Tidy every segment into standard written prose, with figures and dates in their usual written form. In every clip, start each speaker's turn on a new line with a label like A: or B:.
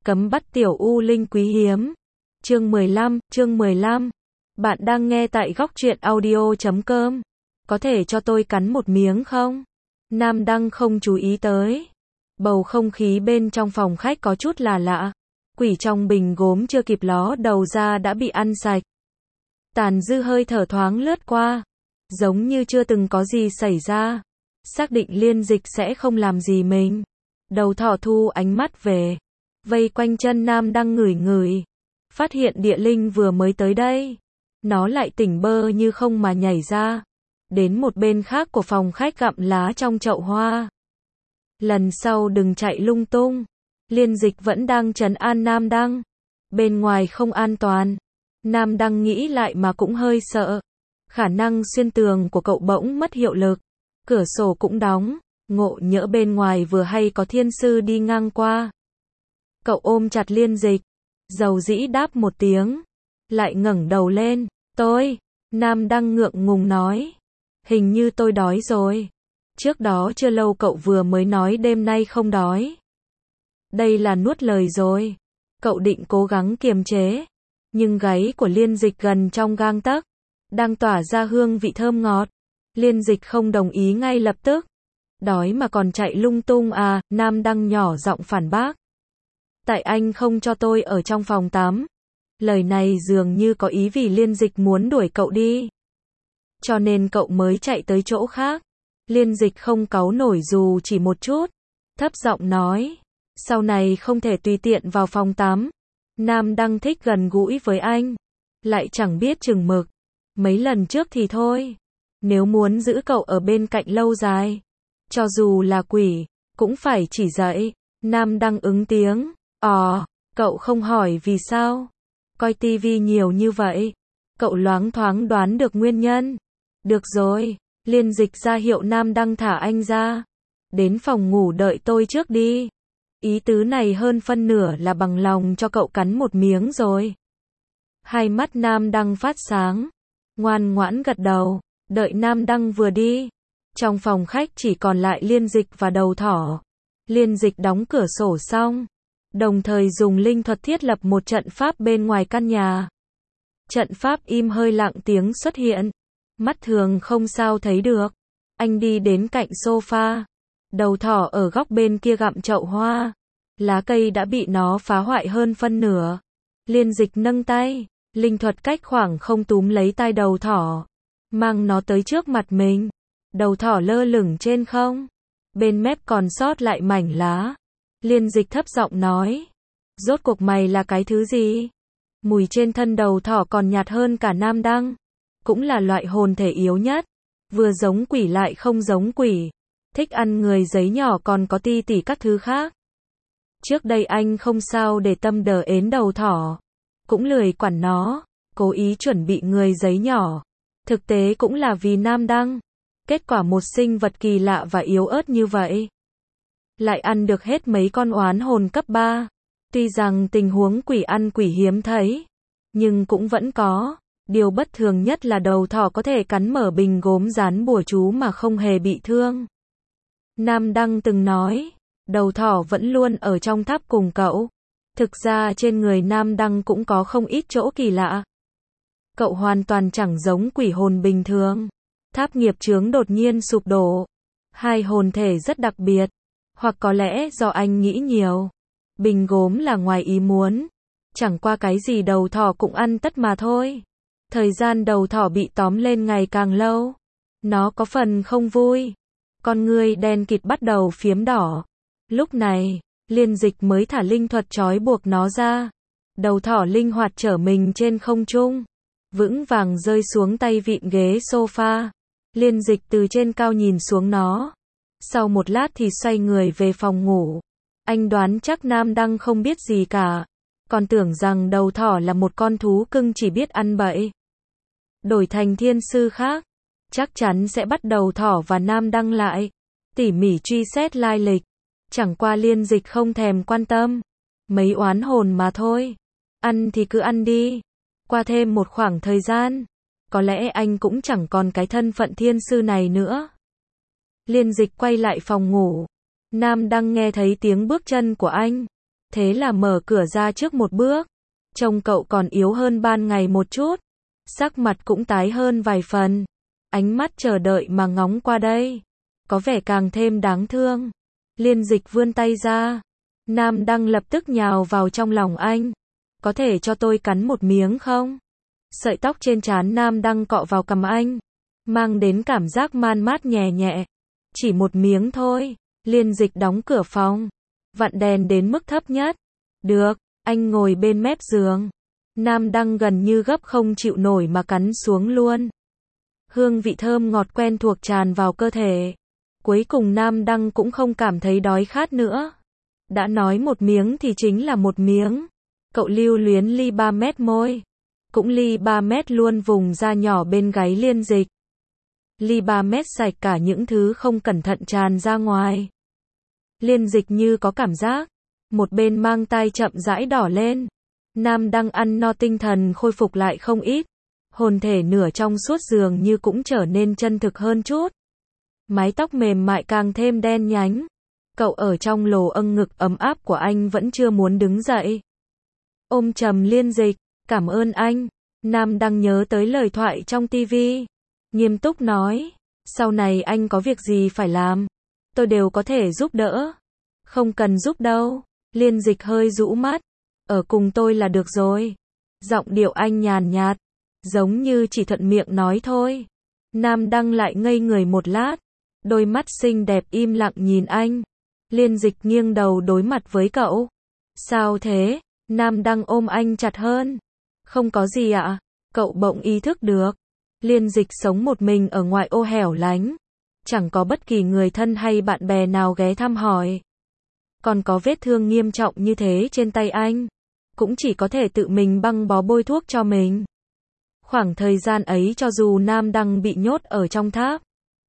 A: Cấm bắt tiểu u linh quý hiếm. Chương 15. Bạn đang nghe tại góc truyện audio.com. Có thể cho tôi cắn một miếng không? Nam Đăng không chú ý tới. Bầu không khí bên trong phòng khách có chút là lạ. Quỷ trong bình gốm chưa kịp ló đầu ra đã bị ăn sạch. Tàn dư hơi thở thoáng lướt qua. Giống như chưa từng có gì xảy ra. Xác định Liên Dịch sẽ không làm gì mình. Đầu thỏ thu ánh mắt về. Vây quanh chân Nam Đăng ngửi ngửi. Phát hiện địa linh vừa mới tới đây. Nó lại tỉnh bơ như không mà nhảy ra. Đến một bên khác của phòng khách gặm lá trong chậu hoa. Lần sau đừng chạy lung tung. Liên Dịch vẫn đang trấn an Nam Đăng. Bên ngoài không an toàn. Nam Đăng nghĩ lại mà cũng hơi sợ. Khả năng xuyên tường của cậu bỗng mất hiệu lực. Cửa sổ cũng đóng. Ngộ nhỡ bên ngoài vừa hay có thiên sư đi ngang qua. Cậu ôm chặt Liên Dịch. Dầu dĩ đáp một tiếng. Lại ngẩng đầu lên. Tôi. Nam Đăng ngượng ngùng nói. Hình như tôi đói rồi. Trước đó chưa lâu cậu vừa mới nói đêm nay không đói. Đây là nuốt lời rồi. Cậu định cố gắng kiềm chế. Nhưng gáy của Liên Dịch gần trong gang tấc. Đang tỏa ra hương vị thơm ngọt. Liên Dịch không đồng ý ngay lập tức. Đói mà còn chạy lung tung à? Nam Đăng nhỏ giọng phản bác. Tại anh không cho tôi ở trong phòng tắm. Lời này dường như có ý vì Liên Dịch muốn đuổi cậu đi. Cho nên cậu mới chạy tới chỗ khác. Liên Dịch không cáu nổi dù chỉ một chút. Thấp giọng nói. Sau này không thể tùy tiện vào phòng tắm. Nam Đăng thích gần gũi với anh. Lại chẳng biết chừng mực. Mấy lần trước thì thôi. Nếu muốn giữ cậu ở bên cạnh lâu dài. Cho dù là quỷ. Cũng phải chỉ dạy. Nam Đăng ứng tiếng. Cậu không hỏi vì sao? Coi tivi nhiều như vậy. Cậu loáng thoáng đoán được nguyên nhân. Được rồi. Liên Dịch ra hiệu Nam Đăng thả anh ra. Đến phòng ngủ đợi tôi trước đi. Ý tứ này hơn phân nửa là bằng lòng cho cậu cắn một miếng rồi. Hai mắt Nam Đăng phát sáng. Ngoan ngoãn gật đầu. Đợi Nam Đăng vừa đi. Trong phòng khách chỉ còn lại Liên Dịch và đầu thỏ. Liên Dịch đóng cửa sổ xong. Đồng thời dùng linh thuật thiết lập một trận pháp bên ngoài căn nhà. Trận pháp im hơi lặng tiếng xuất hiện. Mắt thường không sao thấy được. Anh đi đến cạnh sofa. Đầu thỏ ở góc bên kia gặm chậu hoa. Lá cây đã bị nó phá hoại hơn phân nửa. Liên Dịch nâng tay. Linh thuật cách khoảng không túm lấy tai đầu thỏ. Mang nó tới trước mặt mình. Đầu thỏ lơ lửng trên không. Bên mép còn sót lại mảnh lá. Liên Dịch thấp giọng nói. Rốt cuộc mày là cái thứ gì? Mùi trên thân đầu thỏ còn nhạt hơn cả Nam Đăng. Cũng là loại hồn thể yếu nhất. Vừa giống quỷ lại không giống quỷ. Thích ăn người giấy nhỏ còn có ti tỉ các thứ khác. Trước đây anh không sao để tâm đờ ến đầu thỏ. Cũng lười quản nó. Cố ý chuẩn bị người giấy nhỏ. Thực tế cũng là vì Nam Đăng. Kết quả một sinh vật kỳ lạ và yếu ớt như vậy. Lại ăn được hết mấy con oán hồn cấp 3. Tuy rằng tình huống quỷ ăn quỷ hiếm thấy. Nhưng cũng vẫn có. Điều bất thường nhất là đầu thỏ có thể cắn mở bình gốm dán bùa chú mà không hề bị thương. Nam Đăng từng nói. Đầu thỏ vẫn luôn ở trong tháp cùng cậu. Thực ra trên người Nam Đăng cũng có không ít chỗ kỳ lạ. Cậu hoàn toàn chẳng giống quỷ hồn bình thường. Tháp nghiệp chướng đột nhiên sụp đổ. Hai hồn thể rất đặc biệt. Hoặc có lẽ do anh nghĩ nhiều. Bình gốm là ngoài ý muốn. Chẳng qua cái gì đầu thỏ cũng ăn tất mà thôi. Thời gian đầu thỏ bị tóm lên ngày càng lâu. Nó có phần không vui. Con ngươi đen kịt bắt đầu phiếm đỏ. Lúc này, Liên Dịch mới thả linh thuật trói buộc nó ra. Đầu thỏ linh hoạt trở mình trên không trung. Vững vàng rơi xuống tay vịn ghế sofa. Liên Dịch từ trên cao nhìn xuống nó. Sau một lát thì xoay người về phòng ngủ. Anh đoán chắc Nam Đăng không biết gì cả. Còn tưởng rằng đầu thỏ là một con thú cưng chỉ biết ăn bậy. Đổi thành thiên sư khác. Chắc chắn sẽ bắt đầu thỏ và Nam Đăng lại. Tỉ mỉ truy xét lai lịch. Chẳng qua Liên Dịch không thèm quan tâm. Mấy oán hồn mà thôi. Ăn thì cứ ăn đi. Qua thêm một khoảng thời gian. Có lẽ anh cũng chẳng còn cái thân phận thiên sư này nữa. Liên Dịch quay lại phòng ngủ. Nam Đăng nghe thấy tiếng bước chân của anh. Thế là mở cửa ra trước một bước. Trông cậu còn yếu hơn ban ngày một chút. Sắc mặt cũng tái hơn vài phần. Ánh mắt chờ đợi mà ngóng qua đây. Có vẻ càng thêm đáng thương. Liên Dịch vươn tay ra. Nam Đăng lập tức nhào vào trong lòng anh. Có thể cho tôi cắn một miếng không? Sợi tóc trên trán Nam Đăng cọ vào cằm anh. Mang đến cảm giác man mát nhẹ nhẹ. Chỉ một miếng thôi. Liên Dịch đóng cửa phòng. Vặn đèn đến mức thấp nhất. Được, anh ngồi bên mép giường. Nam Đăng gần như gấp không chịu nổi mà cắn xuống luôn. Hương vị thơm ngọt quen thuộc tràn vào cơ thể. Cuối cùng Nam Đăng cũng không cảm thấy đói khát nữa. Đã nói một miếng thì chính là một miếng. Cậu lưu luyến ly 3 mét môi. Cũng ly 3 mét luôn vùng da nhỏ bên gáy Liên Dịch. Ly 3 mét sạch cả những thứ không cẩn thận tràn ra ngoài. Liên Dịch như có cảm giác. Một bên mang tai chậm rãi đỏ lên. Nam Đăng ăn no tinh thần khôi phục lại không ít. Hồn thể nửa trong suốt giường như cũng trở nên chân thực hơn chút. Mái tóc mềm mại càng thêm đen nhánh. Cậu ở trong lồ âng ngực ấm áp của anh vẫn chưa muốn đứng dậy. Ôm chầm Liên Dịch, cảm ơn anh. Nam Đăng nhớ tới lời thoại trong tivi. Nghiêm túc nói, sau này anh có việc gì phải làm, tôi đều có thể giúp đỡ. Không cần giúp đâu. Liên Dịch hơi rũ mắt. Ở cùng tôi là được rồi. Giọng điệu anh nhàn nhạt, giống như chỉ thuận miệng nói thôi. Nam Đăng lại ngây người một lát. Đôi mắt xinh đẹp im lặng nhìn anh. Liên Dịch nghiêng đầu đối mặt với cậu. Sao thế? Nam Đăng ôm anh chặt hơn. Không có gì ạ. Cậu bỗng ý thức được. Liên Dịch sống một mình ở ngoại ô hẻo lánh. Chẳng có bất kỳ người thân hay bạn bè nào ghé thăm hỏi. Còn có vết thương nghiêm trọng như thế trên tay anh. Cũng chỉ có thể tự mình băng bó bôi thuốc cho mình. Khoảng thời gian ấy cho dù Nam Đăng bị nhốt ở trong tháp,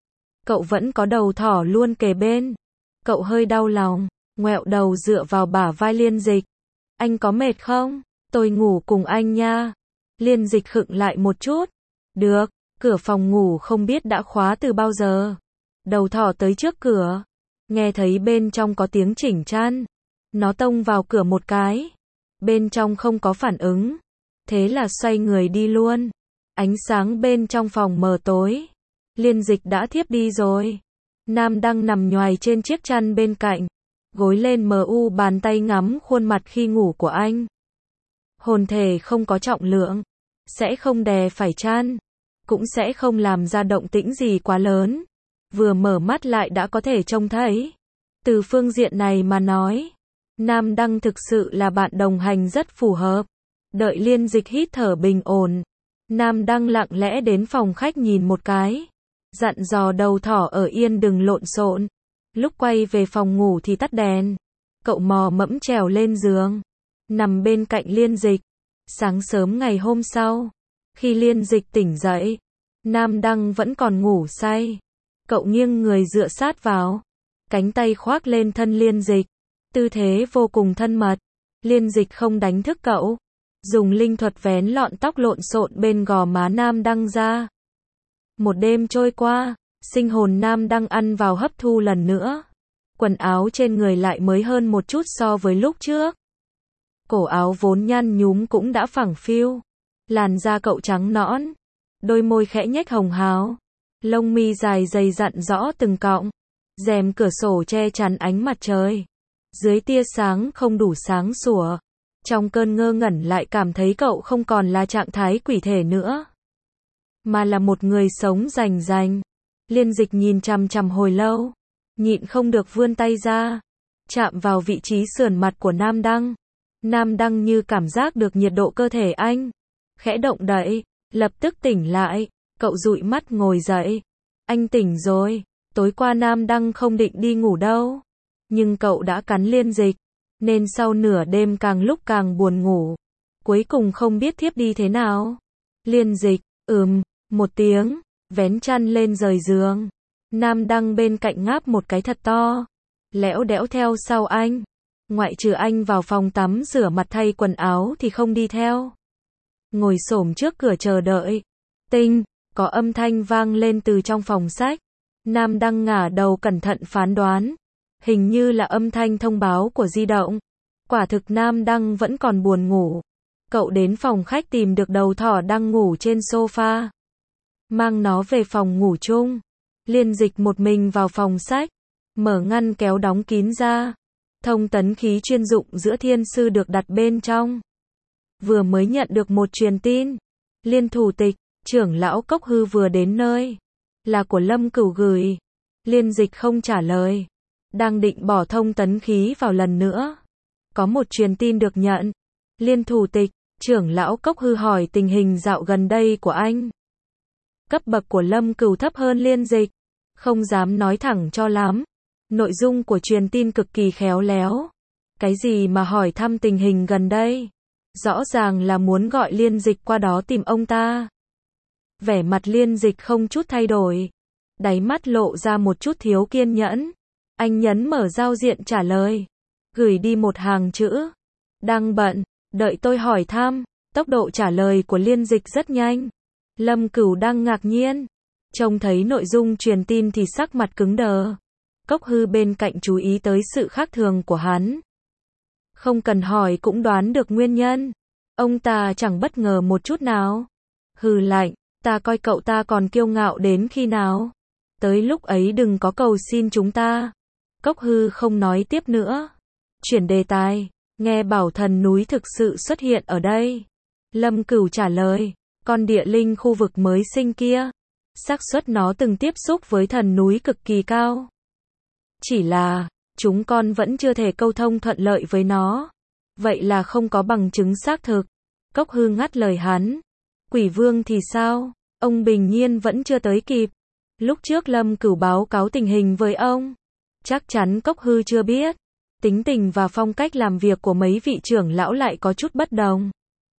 A: cậu vẫn có đầu thỏ luôn kề bên. Cậu hơi đau lòng, ngoẹo đầu dựa vào bả vai Liên Dịch. Anh có mệt không? Tôi ngủ cùng anh nha. Liên Dịch khựng lại một chút. Được, cửa phòng ngủ không biết đã khóa từ bao giờ. Đầu thỏ tới trước cửa. Nghe thấy bên trong có tiếng chỉnh chăn. Nó tông vào cửa một cái. Bên trong không có phản ứng. Thế là xoay người đi luôn. Ánh sáng bên trong phòng mờ tối. Liên Dịch đã thiếp đi rồi. Nam Đăng nằm nhoài trên chiếc chăn bên cạnh. Gối lên mờ u bàn tay ngắm khuôn mặt khi ngủ của anh. Hồn thể không có trọng lượng. Sẽ không đè phải chăn. Cũng sẽ không làm ra động tĩnh gì quá lớn. Vừa mở mắt lại đã có thể trông thấy. Từ phương diện này mà nói, Nam Đăng thực sự là bạn đồng hành rất phù hợp. Đợi Liên Dịch hít thở bình ổn, Nam Đăng lặng lẽ đến phòng khách nhìn một cái. Dặn dò đầu thỏ ở yên đừng lộn xộn. Lúc quay về phòng ngủ thì tắt đèn. Cậu mò mẫm trèo lên giường. Nằm bên cạnh Liên Dịch. Sáng sớm ngày hôm sau, khi Liên Dịch tỉnh dậy, Nam Đăng vẫn còn ngủ say. Cậu nghiêng người dựa sát vào. Cánh tay khoác lên thân Liên Dịch. Tư thế vô cùng thân mật. Liên Dịch không đánh thức cậu. Dùng linh thuật vén lọn tóc lộn xộn bên gò má Nam Đăng ra. Một đêm trôi qua, sinh hồn Nam Đăng ăn vào hấp thu lần nữa. Quần áo trên người lại mới hơn một chút so với lúc trước. Cổ áo vốn nhăn nhúm cũng đã phẳng phiu. Làn da cậu trắng nõn. Đôi môi khẽ nhếch hồng hào. Lông mi dài dày dặn rõ từng cọng. Rèm cửa sổ che chắn ánh mặt trời. Dưới tia sáng không đủ sáng sủa. Trong cơn ngơ ngẩn lại cảm thấy cậu không còn là trạng thái quỷ thể nữa, mà là một người sống rành rành. Liên Dịch nhìn chằm chằm hồi lâu. Nhịn không được vươn tay ra. Chạm vào vị trí sườn mặt của Nam Đăng. Nam Đăng như cảm giác được nhiệt độ cơ thể anh. Khẽ động đậy. Lập tức tỉnh lại. Cậu dụi mắt ngồi dậy. Anh tỉnh rồi. Tối qua Nam Đăng không định đi ngủ đâu. Nhưng cậu đã cắn Liên Dịch. Nên sau nửa đêm càng lúc càng buồn ngủ. Cuối cùng không biết thiếp đi thế nào. Liên Dịch, một tiếng. Vén chăn lên rời giường. Nam Đăng bên cạnh ngáp một cái thật to. Lẽo đẽo theo sau anh. Ngoại trừ anh vào phòng tắm rửa mặt thay quần áo thì không đi theo. Ngồi xổm trước cửa chờ đợi. Tinh, có âm thanh vang lên từ trong phòng sách. Nam Đăng ngả đầu cẩn thận phán đoán. Hình như là âm thanh thông báo của di động. Quả thực Nam Đăng vẫn còn buồn ngủ. Cậu đến phòng khách tìm được đầu thỏ đang ngủ trên sofa. Mang nó về phòng ngủ chung. Liên Dịch một mình vào phòng sách. Mở ngăn kéo đóng kín ra. Thông tấn khí chuyên dụng giữa thiên sư được đặt bên trong. Vừa mới nhận được một truyền tin. Liên thủ tịch, trưởng lão Cốc Hư vừa đến nơi. Là của Lâm Cửu gửi. Liên Dịch không trả lời. Đang định bỏ thông tấn khí vào lần nữa. Có một truyền tin được nhận. Liên thủ tịch, trưởng lão Cốc Hư hỏi tình hình dạo gần đây của anh. Cấp bậc của Lâm Cửu thấp hơn Liên Dịch. Không dám nói thẳng cho lắm. Nội dung của truyền tin cực kỳ khéo léo. Cái gì mà hỏi thăm tình hình gần đây? Rõ ràng là muốn gọi Liên Dịch qua đó tìm ông ta. Vẻ mặt Liên Dịch không chút thay đổi. Đáy mắt lộ ra một chút thiếu kiên nhẫn. Anh nhấn mở giao diện trả lời. Gửi đi một hàng chữ. Đang bận, đợi tôi hỏi thăm. Tốc độ trả lời của Liên Dịch rất nhanh. Lâm Cửu đang ngạc nhiên. Trông thấy nội dung truyền tin thì sắc mặt cứng đờ. Cốc Hư bên cạnh chú ý tới sự khác thường của hắn. Không cần hỏi cũng đoán được nguyên nhân. Ông ta chẳng bất ngờ một chút nào. Hừ lạnh, ta coi cậu ta còn kiêu ngạo đến khi nào. Tới lúc ấy đừng có cầu xin chúng ta. Cốc Hư không nói tiếp nữa. Chuyển đề tài, nghe bảo thần núi thực sự xuất hiện ở đây. Lâm Cửu trả lời, con địa linh khu vực mới sinh kia. Xác suất nó từng tiếp xúc với thần núi cực kỳ cao. Chỉ là, chúng con vẫn chưa thể câu thông thuận lợi với nó. Vậy là không có bằng chứng xác thực. Cốc Hư ngắt lời hắn. Quỷ Vương thì sao? Ông bình nhiên vẫn chưa tới kịp. Lúc trước Lâm Cửu báo cáo tình hình với ông. Chắc chắn Cốc Hư chưa biết. Tính tình và phong cách làm việc của mấy vị trưởng lão lại có chút bất đồng.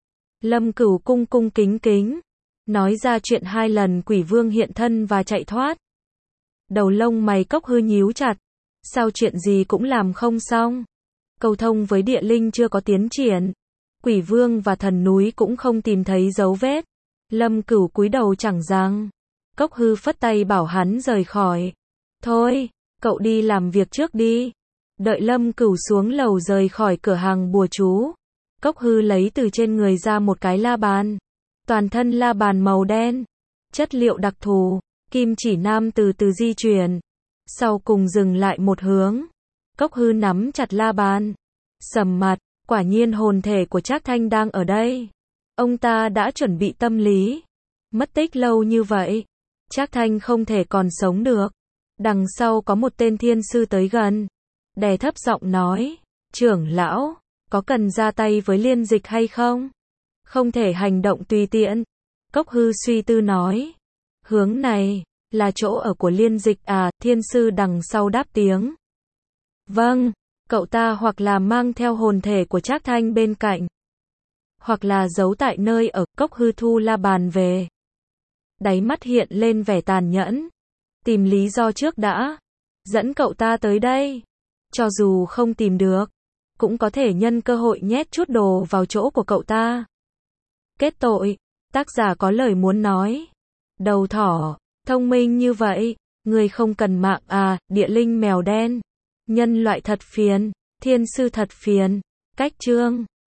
A: Lâm Cửu cung cung kính kính. Nói ra chuyện 2 lần Quỷ Vương hiện thân và chạy thoát. Đầu lông mày Cốc Hư nhíu chặt. Sao chuyện gì cũng làm không xong? Cầu thông với địa linh chưa có tiến triển. Quỷ Vương và thần núi cũng không tìm thấy dấu vết. Lâm Cửu cúi đầu chẳng rằng. Cốc Hư phất tay bảo hắn rời khỏi. Thôi, cậu đi làm việc trước đi. Đợi Lâm Cửu xuống lầu rời khỏi cửa hàng bùa chú. Cốc Hư lấy từ trên người ra một cái la bàn. Toàn thân la bàn màu đen. Chất liệu đặc thù. Kim chỉ nam từ từ di chuyển. Sau cùng dừng lại một hướng. Cốc Hư nắm chặt la bàn. Sầm mặt, quả nhiên hồn thể của Trác Thanh đang ở đây. Ông ta đã chuẩn bị tâm lý. Mất tích lâu như vậy. Trác Thanh không thể còn sống được. Đằng sau có một tên thiên sư tới gần. Đè thấp giọng nói. Trưởng lão, có cần ra tay với Liên Dịch hay không? Không thể hành động tùy tiện. Cốc Hư suy tư nói. Hướng này, là chỗ ở của Liên Dịch à? Thiên sư đằng sau đáp tiếng. Vâng, cậu ta hoặc là mang theo hồn thể của Trác Thanh bên cạnh. Hoặc là giấu tại nơi ở. Cốc Hư thu la bàn về. Đáy mắt hiện lên vẻ tàn nhẫn. Tìm lý do trước đã. Dẫn cậu ta tới đây. Cho dù không tìm được, cũng có thể nhân cơ hội nhét chút đồ vào chỗ của cậu ta. Kết tội, tác giả có lời muốn nói. Đầu thỏ, thông minh như vậy, người không cần mạng à? Địa linh mèo đen. Nhân loại thật phiền, thiên sư thật phiền. Cách chương